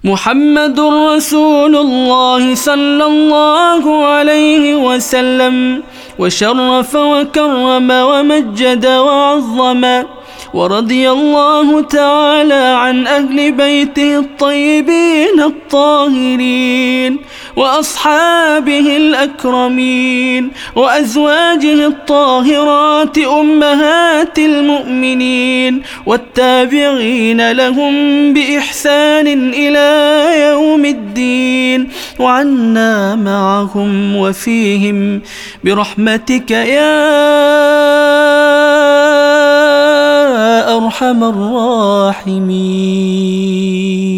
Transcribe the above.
محمد رسول الله صلى الله عليه وسلم، وشرف وكرم ومجد وعظم، ورضي الله تعالى عن أهل بيته الطيبين الطاهرين، وأصحابه الأكرمين، وأزواجه الطاهرات أمهات المؤمنين، والتابعين لهم بإحسان إلى يوم الدين، وعنا معهم وفيهم برحمتك يا أرحم الراحمين.